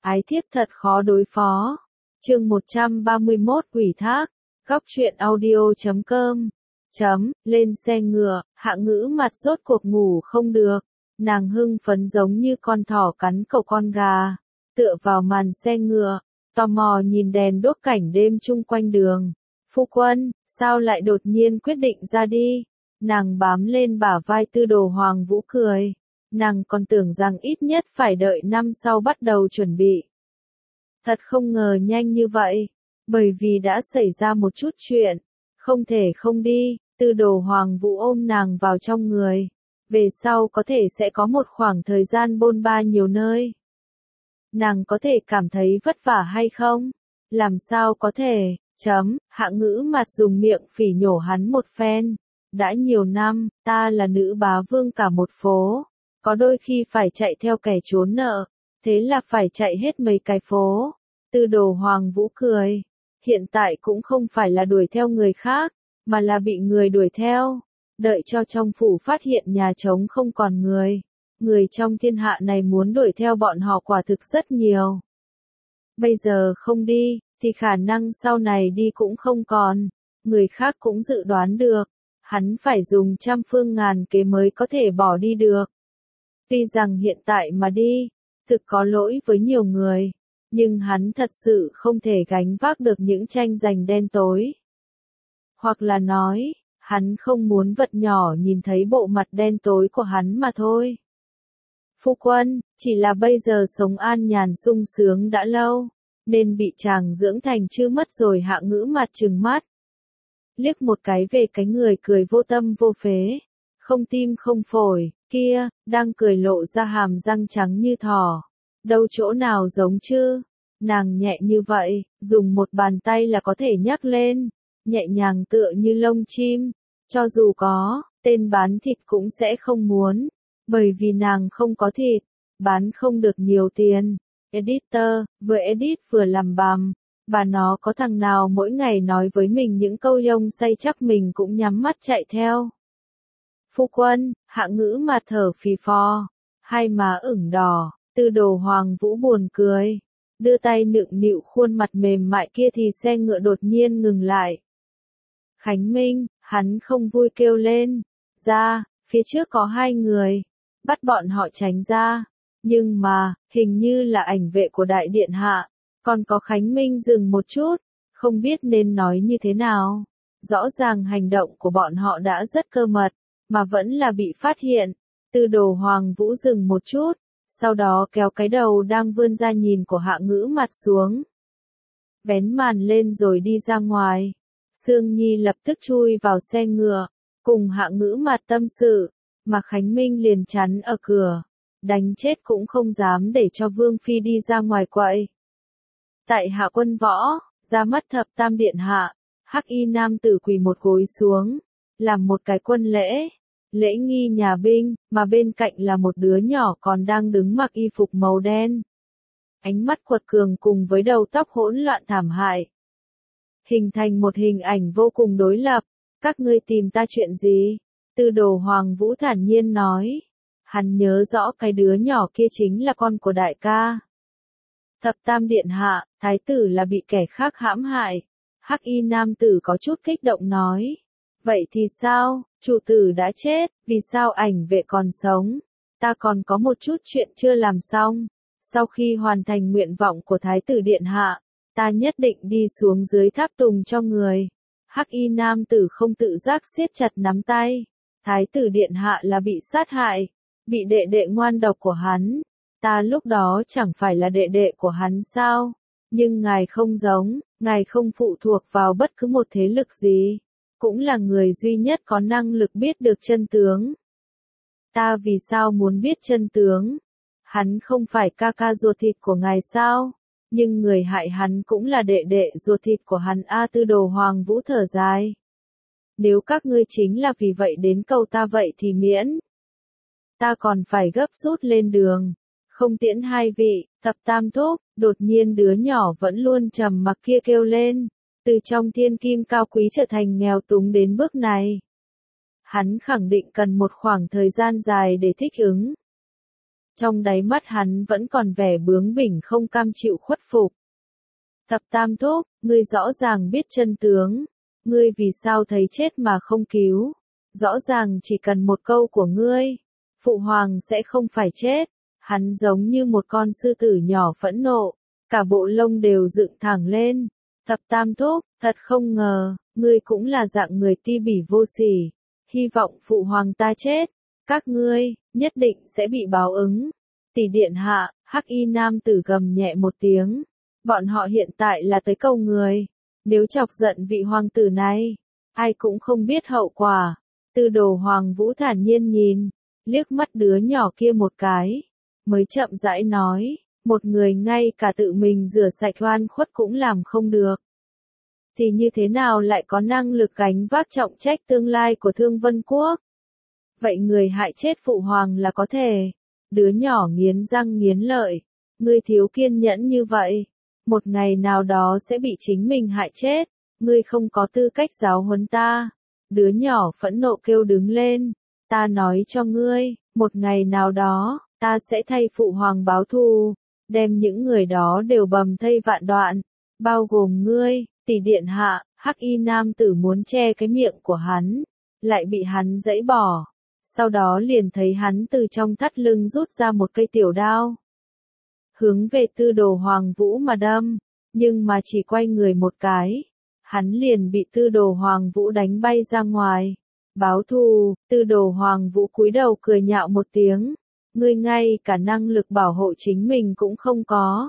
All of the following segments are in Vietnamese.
Ái thiếp thật khó đối phó. Chương 131 ủy thác. Góc truyện audio.com. Lên xe ngựa, Hạ Ngữ mặt rốt cuộc ngủ không được. Nàng hưng phấn giống như con thỏ cắn cậu con gà. Tựa vào màn xe ngựa, tò mò nhìn đèn đuốc cảnh đêm chung quanh đường. Phu quân, sao lại đột nhiên quyết định ra đi? Nàng bám lên bả vai Tư Đồ Hoàng Vũ cười. Nàng còn tưởng rằng ít nhất phải đợi năm sau bắt đầu chuẩn bị. Thật không ngờ nhanh như vậy, bởi vì đã xảy ra một chút chuyện, không thể không đi. Tư Đồ Hoàng Vũ ôm nàng vào trong người, về sau có thể sẽ có một khoảng thời gian bôn ba nhiều nơi. Nàng có thể cảm thấy vất vả hay không? Làm sao có thể? Hạ Ngữ mặt dùng miệng phỉ nhổ hắn một phen. Đã nhiều năm, ta là nữ bá vương cả một phố, có đôi khi phải chạy theo kẻ trốn nợ, thế là phải chạy hết mấy cái phố. Tư Đồ Hoàng Vũ cười, hiện tại cũng không phải là đuổi theo người khác, mà là bị người đuổi theo. Đợi cho trong phủ phát hiện nhà trống không còn người. Người trong thiên hạ này muốn đuổi theo bọn họ quả thực rất nhiều. Bây giờ không đi, thì khả năng sau này đi cũng không còn. Người khác cũng dự đoán được, hắn phải dùng trăm phương ngàn kế mới có thể bỏ đi được. Tuy rằng hiện tại mà đi, thực có lỗi với nhiều người, nhưng hắn thật sự không thể gánh vác được những tranh giành đen tối. Hoặc là nói, hắn không muốn vật nhỏ nhìn thấy bộ mặt đen tối của hắn mà thôi. Phu quân, chỉ là bây giờ sống an nhàn sung sướng đã lâu, nên bị chàng dưỡng thành chư mất rồi. Hạ Ngữ mặt trừng mắt. Liếc một cái về cái người cười vô tâm vô phế, không tim không phổi, kia, đang cười lộ ra hàm răng trắng như thỏ. Đâu chỗ nào giống chứ? Nàng nhẹ như vậy, dùng một bàn tay là có thể nhắc lên, nhẹ nhàng tựa như lông chim. Cho dù có, tên bán thịt cũng sẽ không muốn, bởi vì nàng không có thịt, bán không được nhiều tiền. Editor, vừa edit vừa làm bằm, bà nó có thằng nào mỗi ngày nói với mình những câu lông say chắc mình cũng nhắm mắt chạy theo. Phu quân, Hạ Ngữ mặt thở phì phò, hai má ửng đỏ. Tư Đồ Hoàng Vũ buồn cười, đưa tay nựng nịu khuôn mặt mềm mại kia thì xe ngựa đột nhiên ngừng lại. Khánh Minh, hắn không vui kêu lên, ra, phía trước có hai người, bắt bọn họ tránh ra. Nhưng mà, hình như là ảnh vệ của đại điện hạ. Còn có Khánh Minh dừng một chút, không biết nên nói như thế nào. Rõ ràng hành động của bọn họ đã rất cơ mật, mà vẫn là bị phát hiện. Tư Đồ Hoàng Vũ dừng một chút, sau đó kéo cái đầu đang vươn ra nhìn của Hạ Ngữ mặt xuống. Vén màn lên rồi đi ra ngoài. Sương Nhi lập tức chui vào xe ngựa, cùng Hạ Ngữ mặt tâm sự, mà Khánh Minh liền chắn ở cửa. Đánh chết cũng không dám để cho Vương Phi đi ra ngoài quậy. Tại Hạ Quân Võ, ra mắt thập tam điện hạ, Hắc Y nam tử quỳ một gối xuống, làm một cái quân lễ, lễ nghi nhà binh, mà bên cạnh là một đứa nhỏ còn đang đứng mặc y phục màu đen. Ánh mắt quật cường cùng với đầu tóc hỗn loạn thảm hại, hình thành một hình ảnh vô cùng đối lập. Các ngươi tìm ta chuyện gì? Tư Đồ Hoàng Vũ thản nhiên nói. Hắn nhớ rõ cái đứa nhỏ kia chính là con của đại ca. Thập tam điện hạ, thái tử là bị kẻ khác hãm hại. Hắc Y nam tử có chút kích động nói. Vậy thì sao, chủ tử đã chết, vì sao ảnh vệ còn sống? Ta còn có một chút chuyện chưa làm xong. Sau khi hoàn thành nguyện vọng của thái tử điện hạ, ta nhất định đi xuống dưới tháp tùng cho người. Hắc Y nam tử không tự giác siết chặt nắm tay. Thái tử điện hạ là bị sát hại, bị đệ đệ ngoan độc của hắn. Ta lúc đó chẳng phải là đệ đệ của hắn sao? Nhưng ngài không giống, ngài không phụ thuộc vào bất cứ một thế lực gì, cũng là người duy nhất có năng lực biết được chân tướng. Ta vì sao muốn biết chân tướng? Hắn không phải ca ca ruột thịt của ngài sao? Nhưng người hại hắn cũng là đệ đệ ruột thịt của hắn. Tư Đồ Hoàng Vũ thở dài. Nếu các ngươi chính là vì vậy đến cầu ta vậy thì miễn. Ta còn phải gấp rút lên đường, không tiễn hai vị. Thập tam thúc. Đột nhiên đứa nhỏ vẫn luôn trầm mặc kia kêu lên, từ trong thiên kim cao quý trở thành nghèo túng đến bước này. Hắn khẳng định cần một khoảng thời gian dài để thích ứng. Trong đáy mắt hắn vẫn còn vẻ bướng bỉnh không cam chịu khuất phục. Thập Tam Thúc, ngươi rõ ràng biết chân tướng. Ngươi vì sao thấy chết mà không cứu? Rõ ràng chỉ cần một câu của ngươi, Phụ Hoàng sẽ không phải chết. Hắn giống như một con sư tử nhỏ phẫn nộ, cả bộ lông đều dựng thẳng lên. Thập Tam Thúc, thật không ngờ, ngươi cũng là dạng người ti bỉ vô sỉ. Hy vọng Phụ Hoàng ta chết, các ngươi, nhất định sẽ bị báo ứng. Tỷ điện hạ, Hắc Y nam tử gầm nhẹ một tiếng. Bọn họ hiện tại là tới câu người. Nếu chọc giận vị hoàng tử này, ai cũng không biết hậu quả. Tư Đồ Hoàng Vũ thản nhiên nhìn, liếc mắt đứa nhỏ kia một cái, mới chậm rãi nói, một người ngay cả tự mình rửa sạch oan khuất cũng làm không được. Thì như thế nào lại có năng lực gánh vác trọng trách tương lai của Thương Vân Quốc? Vậy người hại chết Phụ Hoàng là có thể. Đứa nhỏ nghiến răng nghiến lợi, ngươi thiếu kiên nhẫn như vậy, một ngày nào đó sẽ bị chính mình hại chết, ngươi không có tư cách giáo huấn ta. Đứa nhỏ phẫn nộ kêu đứng lên, ta nói cho ngươi, một ngày nào đó, ta sẽ thay Phụ Hoàng báo thù, đem những người đó đều bầm thây vạn đoạn, bao gồm ngươi. Tỷ điện hạ. Hắc Y nam tử muốn che cái miệng của hắn, lại bị hắn giãy bỏ. Sau đó liền thấy hắn từ trong thắt lưng rút ra một cây tiểu đao, hướng về Tư Đồ Hoàng Vũ mà đâm, nhưng mà chỉ quay người một cái, hắn liền bị Tư Đồ Hoàng Vũ đánh bay ra ngoài. Báo thù. Tư Đồ Hoàng Vũ cúi đầu cười nhạo một tiếng, ngươi ngay cả năng lực bảo hộ chính mình cũng không có.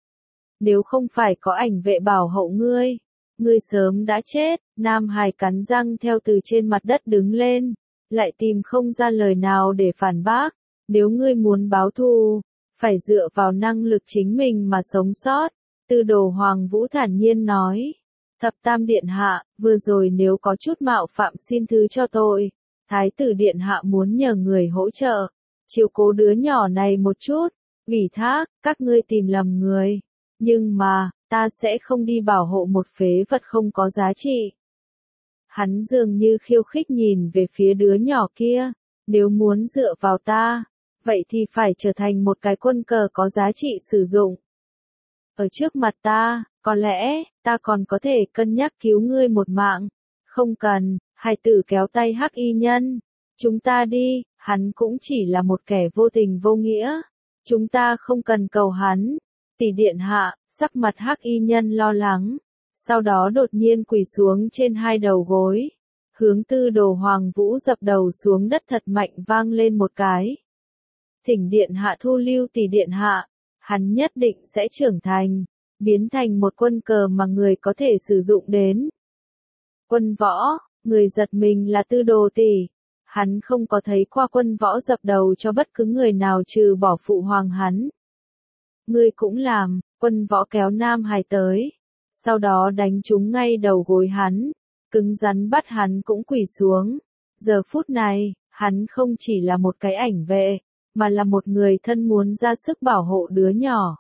Nếu không phải có ảnh vệ bảo hộ ngươi, ngươi sớm đã chết. Nam Hải cắn răng theo từ trên mặt đất đứng lên, lại tìm không ra lời nào để phản bác. Nếu ngươi muốn báo thù, phải dựa vào năng lực chính mình mà sống sót. Tư Đồ Hoàng Vũ thản nhiên nói. Thập Tam điện hạ, vừa rồi nếu có chút mạo phạm xin thứ cho tôi. Thái tử điện hạ muốn nhờ người hỗ trợ, chiếu cố đứa nhỏ này một chút. Ủy thác, các ngươi tìm lầm người. Nhưng mà, ta sẽ không đi bảo hộ một phế vật không có giá trị. Hắn dường như khiêu khích nhìn về phía đứa nhỏ kia. Nếu muốn dựa vào ta, vậy thì phải trở thành một cái quân cờ có giá trị sử dụng. Ở trước mặt ta, có lẽ, ta còn có thể cân nhắc cứu ngươi một mạng. Không cần. Hải tử kéo tay Hắc Y nhân. Chúng ta đi. Hắn cũng chỉ là một kẻ vô tình vô nghĩa. Chúng ta không cần cầu hắn. Tỷ điện hạ. Sắc mặt Hắc Y nhân lo lắng, sau đó đột nhiên quỳ xuống trên hai đầu gối, hướng Tư Đồ Hoàng Vũ dập đầu xuống đất thật mạnh vang lên một cái. Thỉnh điện hạ thu lưu tỷ điện hạ, hắn nhất định sẽ trưởng thành, biến thành một quân cờ mà người có thể sử dụng đến. Quân võ, người giật mình là Tư Đồ tỷ, hắn không có thấy qua quân võ dập đầu cho bất cứ người nào trừ bỏ Phụ Hoàng hắn. Ngươi cũng làm. Quân võ kéo Nam Hải tới, sau đó đánh trúng ngay đầu gối hắn, cứng rắn bắt hắn cũng quỳ xuống. Giờ phút này, hắn không chỉ là một cái ảnh vệ, mà là một người thân muốn ra sức bảo hộ đứa nhỏ.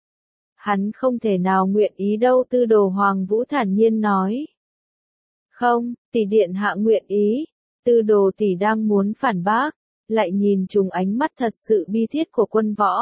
Hắn không thể nào nguyện ý đâu. Tư Đồ Hoàng Vũ thản nhiên nói. Không, tỷ điện hạ nguyện ý. Tư Đồ tỷ đang muốn phản bác, lại nhìn trúng ánh mắt thật sự bi thiết của quân võ.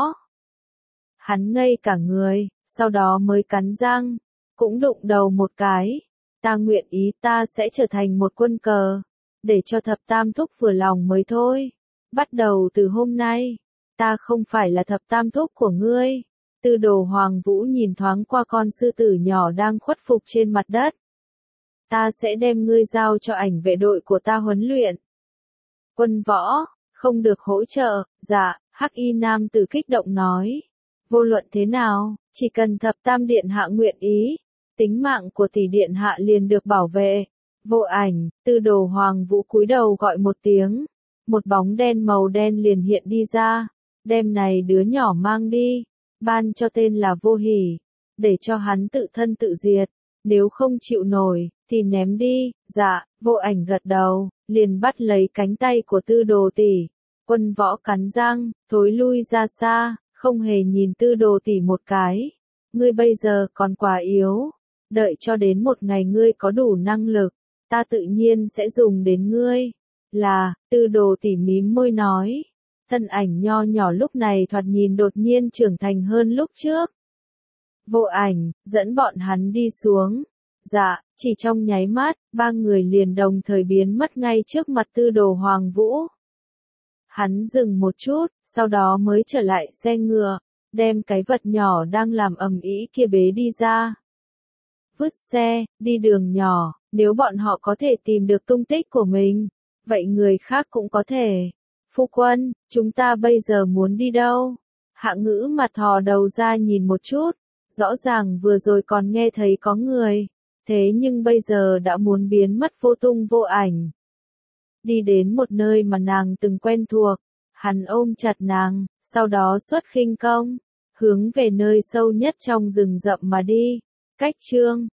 Hắn ngây cả người, sau đó mới cắn răng, cũng đụng đầu một cái. Ta nguyện ý, ta sẽ trở thành một quân cờ, để cho Thập Tam Thúc vừa lòng mới thôi. Bắt đầu từ hôm nay, ta không phải là Thập Tam Thúc của ngươi. Tư Đồ Hoàng Vũ nhìn thoáng qua con sư tử nhỏ đang khuất phục trên mặt đất. Ta sẽ đem ngươi giao cho ảnh vệ đội của ta huấn luyện. Quân võ, không được hỗ trợ. Dạ. Hắc Y nam tử kích động nói. Vô luận thế nào, chỉ cần Thập Tam điện hạ nguyện ý, tính mạng của tỷ điện hạ liền được bảo vệ. Vô ảnh. Tư Đồ Hoàng Vũ cúi đầu gọi một tiếng, một bóng đen màu đen liền hiện đi ra. Đem này đứa nhỏ mang đi, ban cho tên là Vô Hỉ, để cho hắn tự thân tự diệt. Nếu không chịu nổi, thì ném đi. Dạ. Vô ảnh gật đầu, liền bắt lấy cánh tay của Tư Đồ tỷ. Quân võ cắn răng, thối lui ra xa, không hề nhìn Tư Đồ tỷ một cái. Ngươi bây giờ còn quá yếu, đợi cho đến một ngày ngươi có đủ năng lực, ta tự nhiên sẽ dùng đến ngươi. Là. Tư Đồ tỷ mím môi nói. thân ảnh nho nhỏ lúc này thoạt nhìn đột nhiên trưởng thành hơn lúc trước. Vô Ảnh, dẫn bọn hắn đi xuống. Dạ, chỉ trong nháy mắt, ba người liền đồng thời biến mất ngay trước mặt Tư Đồ Hoàng Vũ. Hắn dừng một chút, sau đó mới trở lại xe ngựa, đem cái vật nhỏ đang làm ầm ĩ kia bế đi ra. Vứt xe, đi đường nhỏ, nếu bọn họ có thể tìm được tung tích của mình, vậy người khác cũng có thể. Phu quân, chúng ta bây giờ muốn đi đâu? Hạ Ngữ mặt thò đầu ra nhìn một chút, rõ ràng vừa rồi còn nghe thấy có người, thế nhưng bây giờ đã muốn biến mất vô tung vô ảnh. Đi đến một nơi mà nàng từng quen thuộc, hắn ôm chặt nàng, sau đó xuất khinh công, hướng về nơi sâu nhất trong rừng rậm mà đi. Cách chương